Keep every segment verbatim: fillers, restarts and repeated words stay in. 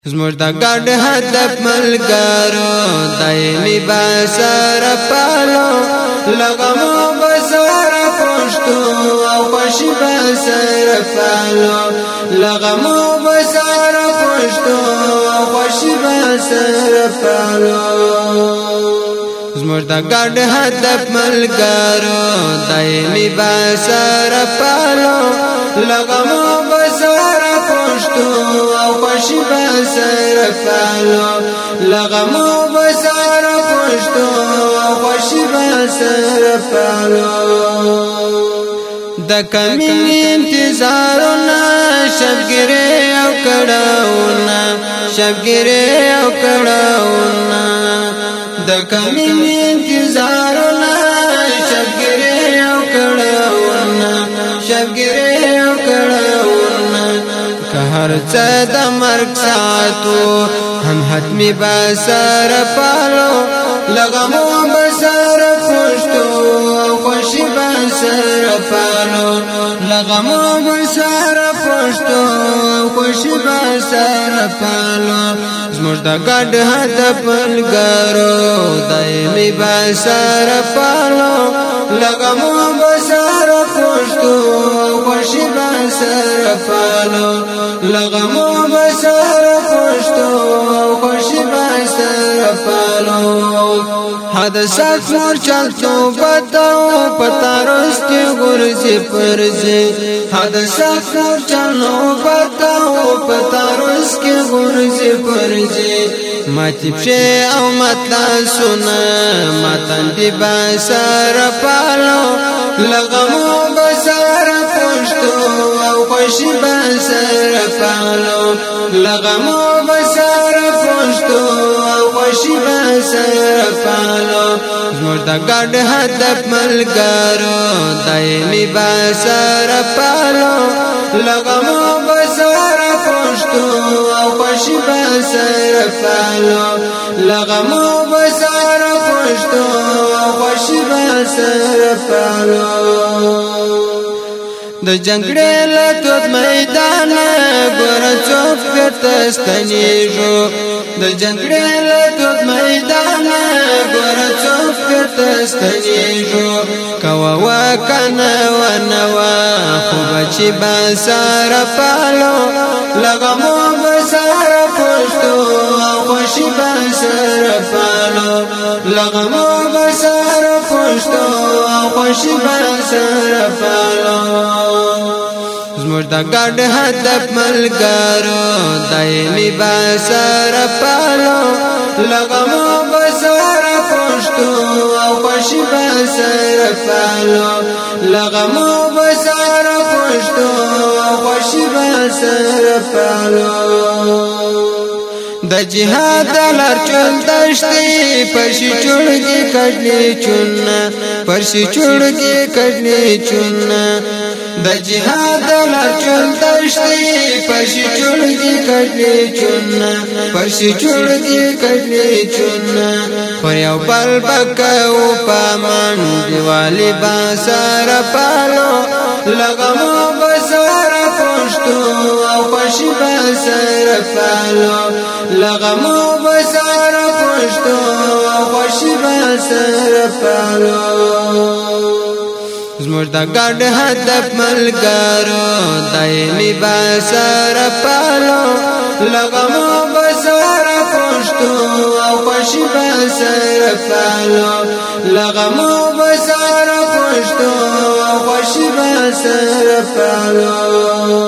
زموږ د ګډ هدف ملګرو دایمي بسر پالو لغمو بسر پښتو او خوشي بسر پالو لغمو بسر پښتو او خوشي بسر پالو زموږ د ګډ هدف ملګرو دایمي بسر پالو لغمو بسر پښتو او خوشي بسر پالو لغمو بسر پښتو او خوشي بسر پالو د کمین انتظارونه شبګری او کړهونه شبګری او کړهونه د کمین انتظارونه شبګری او کړهونه شبګری او کړهونه هر څه د مرګ ساتو هم حتمی بسر پالو لغمو بسر پښتو او خوشي بسر پالو لغمو بسر پښتو او خوشي بسر پالو زموږ د ګډ هدف ملګرو دایمي بسر پالو لغمو بسر پښتو او خوشي بسر پالو لغمو بسر پښتو او خوشي بسر پالو حادثات مور چلتو بتاو پتارستی غرزی پرزی حادثات مور چلو بتاو پتارستی غرزی پرزی ماتی پشه او مطلا سنا ماتن دی بسر پالو لغمو بسر پښتو او خوشي بسر پالو لغمو بسر پښتو او خوشي بسر پالو زموږ د ګډ هدف ملګرو دایمي بسر پالو لغمو بسر پښتو او خوشي بسر پالو لغمو بسر پښتو او خوشي بسر پالو د جنگړې له توت میدان ګور څوک پرته ستنیږو د جنگړې له توت میدان ګور څوک پرته ستنیږو کوا وکنه ونوا خو بچي بسر پالو لغمو بسر پښتو او خوشي بسر پالو لغمو بسر پښتو او خوشي بسر پالو زموږ د ګډ هدف ملګرو دایمي بسر پالو لغمو بسر پښتو او خوشي بسر پالو لغمو بسر پښتو او خوشي بسر پالو د جهاد لار چول دشتي پرشي چړګي کډلي چونه پرشي چړګي کډلي چونه د جهاد لار چول دشتي پرشي چړګي کډلي چونه پرشي چړګي کډلي چونه پر یو بل بکو پامن دیوالي بسر پالو لغمو بسر پښتو او خوشي بسر پالو لغمو بسر پښتو او خوشي بسر پالو زموږ د ګډ هدف ملګرو دایمي بسر پالو لغمو بسر پښتو او خوشي بسر پالو لغمو بسر پښتو او خوشي بسر پالو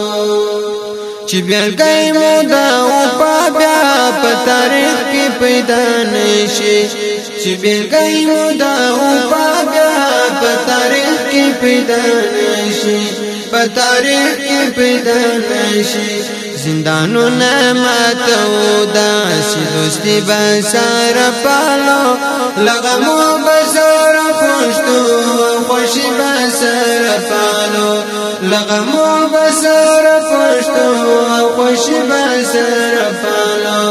چې بیلګۍ مو دا او بیا په تاریخ کې پیدا نشي چې بیلګۍ مو دا او بیا په تاریخ کې پیدا نشي په تاریخ کې پیدا نشي زندانو نعمتو دا سی دوستی بسر پالو لغمو بسر پښتو خوشي بسر پالو لغمو بسر پښتو خوشي بسر پالو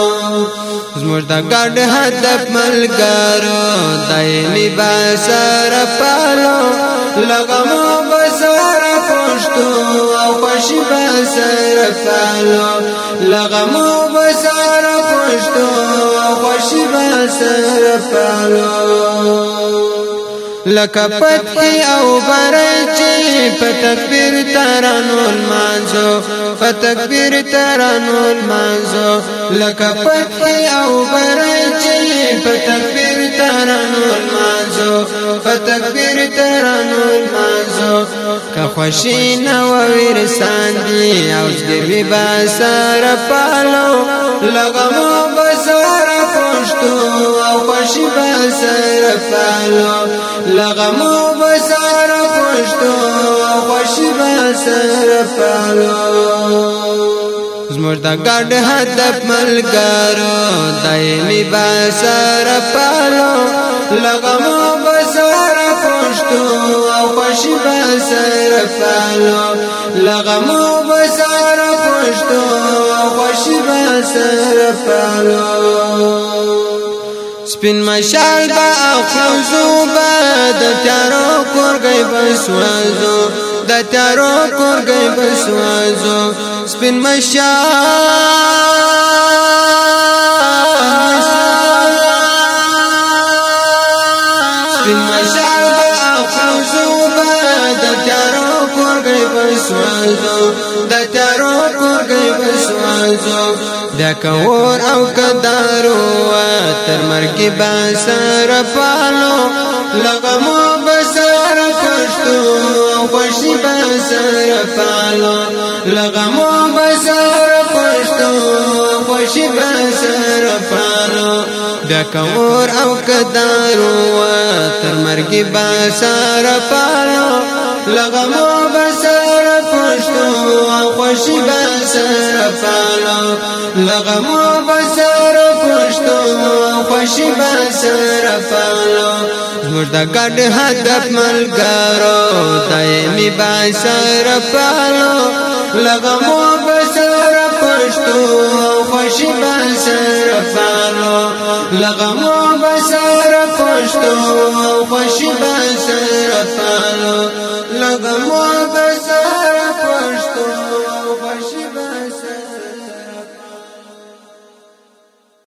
زموږ د ګډ هدف ملګرو دایمي بسر پالو لغمو بسر پښتو او خوشي خوشی بسر پالو لغمو بسر پشتو خوشی بسر پالو لکه فتح او برچی فتکبیر ترانو المانزو فتکبیر ترانو المانزو لکه فتح او برچی فتکبیر ترانو المانزو فتکبیر ترانو المانزو که خوشی نو ورسان دی او زگروی بسر پالو لغمو بسر پشتو او خوشی بسر پالو لغمو بسر پشتو خوشی بسر پالو زموږ د ګډ هدف ملګرو دایمي بسر پالو لغمو بسر پشتو او خوشی بسر پالو لغمو بسر پشتو او خوشی بسر پالو سپین مشال با اخلوزو با د تیارو کورګي بسوازو د تیارو کورګي بسوازو سپین مشال سپین مشال با اخلوزو با د تیارو کورګي بسوازو د تیارو کورګي بسوازو بیا کور او کدارو تر مرګي بسر پالو لغمو بسر پشتو خوشي بسر پالو لغمو بسر پشتو خوشي بسر پالو بیا کور او کدارو تر مرګي بسر پالو لغمو بسر پشتو خوشي بسر پالو لغمو بسر پشتو خوشي بسر پالو زموږ د ګډ هدف ملګرو دایمي بسر پالو لغمو بسر پشتو خوشي بسر پالو لغمو بسر پشتو خوشي بسر پالو لغمو